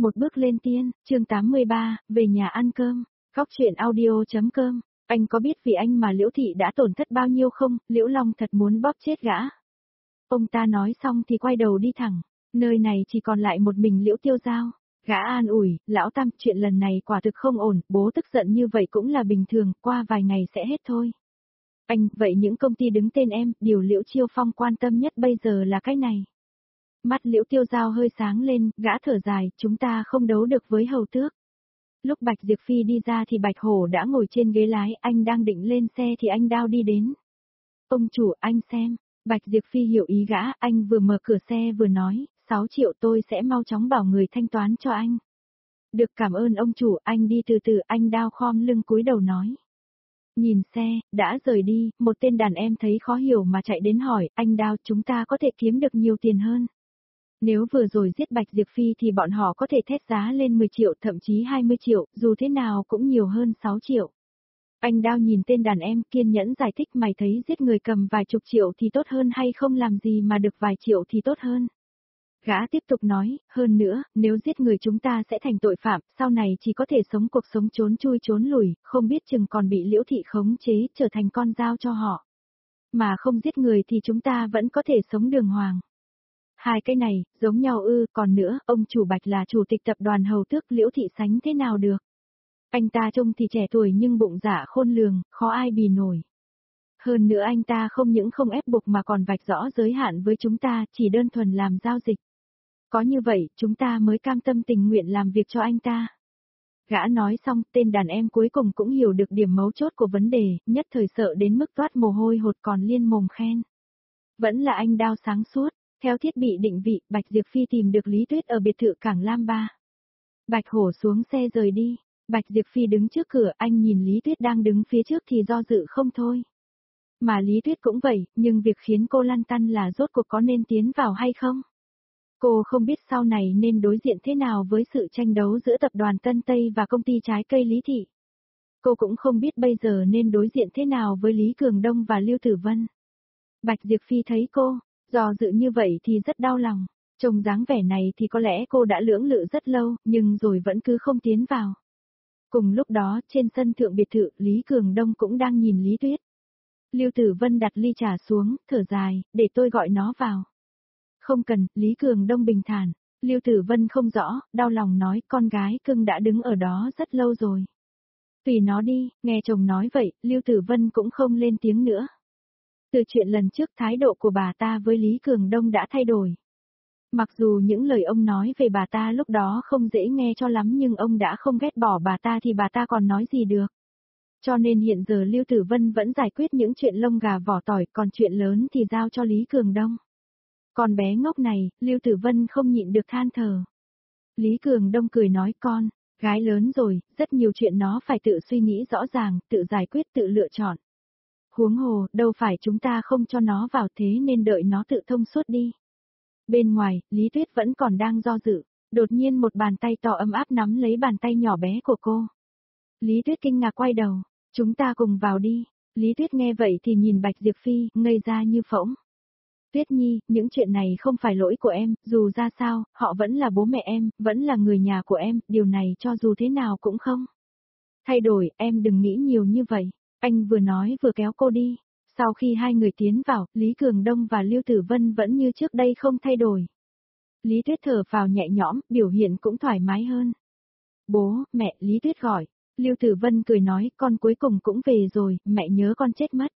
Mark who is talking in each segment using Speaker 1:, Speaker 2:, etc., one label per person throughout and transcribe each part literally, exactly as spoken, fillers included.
Speaker 1: Một bước lên tiên, chương tám mươi ba, về nhà ăn cơm. Góc truyện audio chấm com. Anh có biết vì anh mà Liễu Thị đã tổn thất bao nhiêu không? Liễu Long thật muốn bóp chết gã. Ông ta nói xong thì quay đầu đi thẳng. Nơi này chỉ còn lại một mình Liễu Tiêu Giao. Gã an ủi, lão Tam, chuyện lần này quả thực không ổn, bố tức giận như vậy cũng là bình thường, qua vài ngày sẽ hết thôi. Anh, vậy những công ty đứng tên em, điều Liễu Chiêu Phong quan tâm nhất bây giờ là cái này. Mắt Liễu Tiêu Giao hơi sáng lên, gã thở dài, chúng ta không đấu được với hầu tước. Lúc Bạch Diệp Phi đi ra thì Bạch Hổ đã ngồi trên ghế lái, anh đang định lên xe thì anh Đao đi đến. Ông chủ, anh xem. Bạch Diệp Phi hiểu ý gã, anh vừa mở cửa xe vừa nói, sáu triệu tôi sẽ mau chóng bảo người thanh toán cho anh. Được, cảm ơn ông chủ, anh đi từ từ, anh Đao khom lưng cúi đầu nói. Nhìn xe, đã rời đi, một tên đàn em thấy khó hiểu mà chạy đến hỏi, anh Đao, chúng ta có thể kiếm được nhiều tiền hơn. Nếu vừa rồi giết Bạch Diệp Phi thì bọn họ có thể thét giá lên mười triệu, thậm chí hai mươi triệu, dù thế nào cũng nhiều hơn sáu triệu. Anh Đao nhìn tên đàn em kiên nhẫn giải thích, mày thấy giết người cầm vài chục triệu thì tốt hơn hay không làm gì mà được vài triệu thì tốt hơn. Gã tiếp tục nói, hơn nữa, nếu giết người chúng ta sẽ thành tội phạm, sau này chỉ có thể sống cuộc sống trốn chui trốn lùi, không biết chừng còn bị Liễu Thị khống chế trở thành con dao cho họ. Mà không giết người thì chúng ta vẫn có thể sống đường hoàng. Hai cái này, giống nhau ư, còn nữa, ông chủ Bạch là chủ tịch tập đoàn hầu tước, Liễu Thị sánh thế nào được. Anh ta trông thì trẻ tuổi nhưng bụng dạ khôn lường, khó ai bì nổi. Hơn nữa anh ta không những không ép buộc mà còn vạch rõ giới hạn với chúng ta, chỉ đơn thuần làm giao dịch. Có như vậy, chúng ta mới cam tâm tình nguyện làm việc cho anh ta. Gã nói xong, tên đàn em cuối cùng cũng hiểu được điểm mấu chốt của vấn đề, nhất thời sợ đến mức toát mồ hôi hột còn liên mồm khen. Vẫn là anh Đao sáng suốt. Theo thiết bị định vị, Bạch Diệp Phi tìm được Lý Tuyết ở biệt thự Cảng Lam Ba. Bạch Hổ xuống xe rời đi. Bạch Diệp Phi đứng trước cửa, anh nhìn Lý Tuyết đang đứng phía trước thì do dự không thôi. Mà Lý Tuyết cũng vậy, nhưng việc khiến cô lăn tăn là rốt cuộc có nên tiến vào hay không? Cô không biết sau này nên đối diện thế nào với sự tranh đấu giữa tập đoàn Tân Tây và công ty trái cây Lý Thị. Cô cũng không biết bây giờ nên đối diện thế nào với Lý Cường Đông và Lưu Tử Vân. Bạch Diệp Phi thấy cô do dự như vậy thì rất đau lòng, trông dáng vẻ này thì có lẽ cô đã lưỡng lự rất lâu, nhưng rồi vẫn cứ không tiến vào. Cùng lúc đó, trên sân thượng biệt thự, Lý Cường Đông cũng đang nhìn Lý Tuyết. Lưu Tử Vân đặt ly trà xuống, thở dài, để tôi gọi nó vào. Không cần, Lý Cường Đông bình thản. Lưu Tử Vân không rõ, đau lòng nói, con gái cưng đã đứng ở đó rất lâu rồi. Tùy nó đi, nghe chồng nói vậy, Lưu Tử Vân cũng không lên tiếng nữa. Từ chuyện lần trước thái độ của bà ta với Lý Cường Đông đã thay đổi. Mặc dù những lời ông nói về bà ta lúc đó không dễ nghe cho lắm nhưng ông đã không ghét bỏ bà ta thì bà ta còn nói gì được. Cho nên hiện giờ Lưu Tử Vân vẫn giải quyết những chuyện lông gà vỏ tỏi, còn chuyện lớn thì giao cho Lý Cường Đông. Con bé ngốc này, Lưu Tử Vân không nhịn được than thở. Lý Cường Đông cười nói, con, gái lớn rồi, rất nhiều chuyện nó phải tự suy nghĩ rõ ràng, tự giải quyết, tự lựa chọn. Huống hồ, đâu phải chúng ta không cho nó vào thế nên đợi nó tự thông suốt đi. Bên ngoài, Lý Tuyết vẫn còn đang do dự, đột nhiên một bàn tay to ấm áp nắm lấy bàn tay nhỏ bé của cô. Lý Tuyết kinh ngạc quay đầu, chúng ta cùng vào đi. Lý Tuyết nghe vậy thì nhìn Bạch Diệp Phi, ngây ra như phỗng. Tuyết Nhi, những chuyện này không phải lỗi của em, dù ra sao, họ vẫn là bố mẹ em, vẫn là người nhà của em, điều này cho dù thế nào cũng không thay đổi, em đừng nghĩ nhiều như vậy. Anh vừa nói vừa kéo cô đi. Sau khi hai người tiến vào, Lý Cường Đông và Lưu Tử Vân vẫn như trước đây không thay đổi. Lý Tuyết thở vào nhẹ nhõm, biểu hiện cũng thoải mái hơn. Bố, mẹ, Lý Tuyết gọi. Lưu Tử Vân cười nói, con cuối cùng cũng về rồi, mẹ nhớ con chết mất.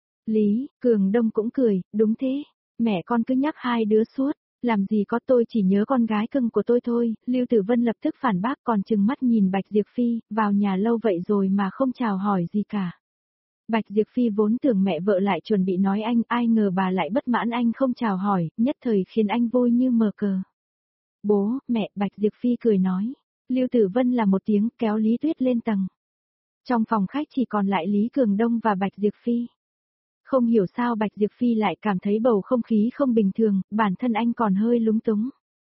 Speaker 1: Lý Cường Đông cũng cười, đúng thế, mẹ con cứ nhắc hai đứa suốt, làm gì có, tôi chỉ nhớ con gái cưng của tôi thôi. Lưu Tử Vân lập tức phản bác, còn trừng mắt nhìn Bạch Diệp Phi, vào nhà lâu vậy rồi mà không chào hỏi gì cả. Bạch Diệp Phi vốn tưởng mẹ vợ lại chuẩn bị nói anh, ai ngờ bà lại bất mãn anh không chào hỏi, nhất thời khiến anh vui như mờ cờ. Bố, mẹ, Bạch Diệp Phi cười nói. Lưu Tử Vân là một tiếng kéo Lý Tuyết lên tầng. Trong phòng khách chỉ còn lại Lý Cường Đông và Bạch Diệp Phi. Không hiểu sao Bạch Diệp Phi lại cảm thấy bầu không khí không bình thường, bản thân anh còn hơi lúng túng.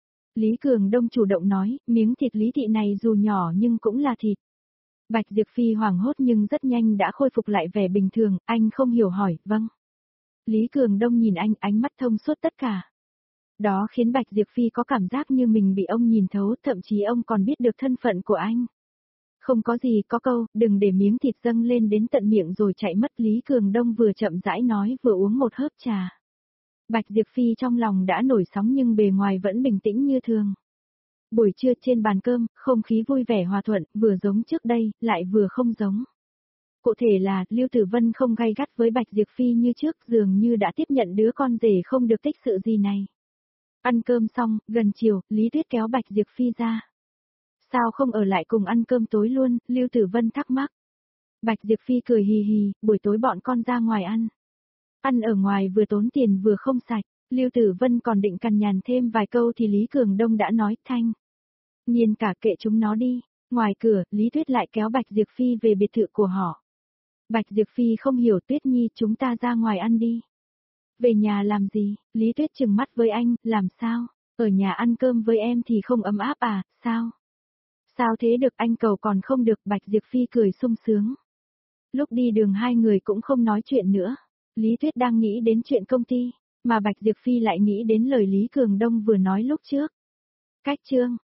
Speaker 1: Lý Cường Đông chủ động nói, miếng thịt Lý Thị này dù nhỏ nhưng cũng là thịt. Bạch Diệp Phi hoảng hốt nhưng rất nhanh đã khôi phục lại vẻ bình thường, anh không hiểu hỏi, vâng. Lý Cường Đông nhìn anh, ánh mắt thông suốt tất cả. Đó khiến Bạch Diệp Phi có cảm giác như mình bị ông nhìn thấu, thậm chí ông còn biết được thân phận của anh. Không có gì, có câu, đừng để miếng thịt dâng lên đến tận miệng rồi chạy mất. Lý Cường Đông vừa chậm rãi nói vừa uống một hớp trà. Bạch Diệp Phi trong lòng đã nổi sóng nhưng bề ngoài vẫn bình tĩnh như thường. Buổi trưa trên bàn cơm, không khí vui vẻ hòa thuận, vừa giống trước đây, lại vừa không giống. Cụ thể là, Lưu Tử Vân không gay gắt với Bạch Diệp Phi như trước, dường như đã tiếp nhận đứa con rể không được tích sự gì này. Ăn cơm xong, gần chiều, Lý Tuyết kéo Bạch Diệp Phi ra. Sao không ở lại cùng ăn cơm tối luôn, Lưu Tử Vân thắc mắc. Bạch Diệp Phi cười hì hì, buổi tối bọn con ra ngoài ăn. Ăn ở ngoài vừa tốn tiền vừa không sạch, Lưu Tử Vân còn định cằn nhằn thêm vài câu thì Lý Cường Đông đã nói, Thanh. Nhiên cả kệ chúng nó đi. Ngoài cửa, Lý Tuyết lại kéo Bạch Diệp Phi về biệt thự của họ. Bạch Diệp Phi không hiểu, Tuyết Nhi, chúng ta ra ngoài ăn đi. Về nhà làm gì? Lý Tuyết trừng mắt với anh, làm sao? Ở nhà ăn cơm với em thì không ấm áp à, sao? Sao thế được, anh cầu còn không được. Bạch Diệp Phi cười sung sướng. Lúc đi đường hai người cũng không nói chuyện nữa. Lý Tuyết đang nghĩ đến chuyện công ty, mà Bạch Diệp Phi lại nghĩ đến lời Lý Cường Đông vừa nói lúc trước. Cách chương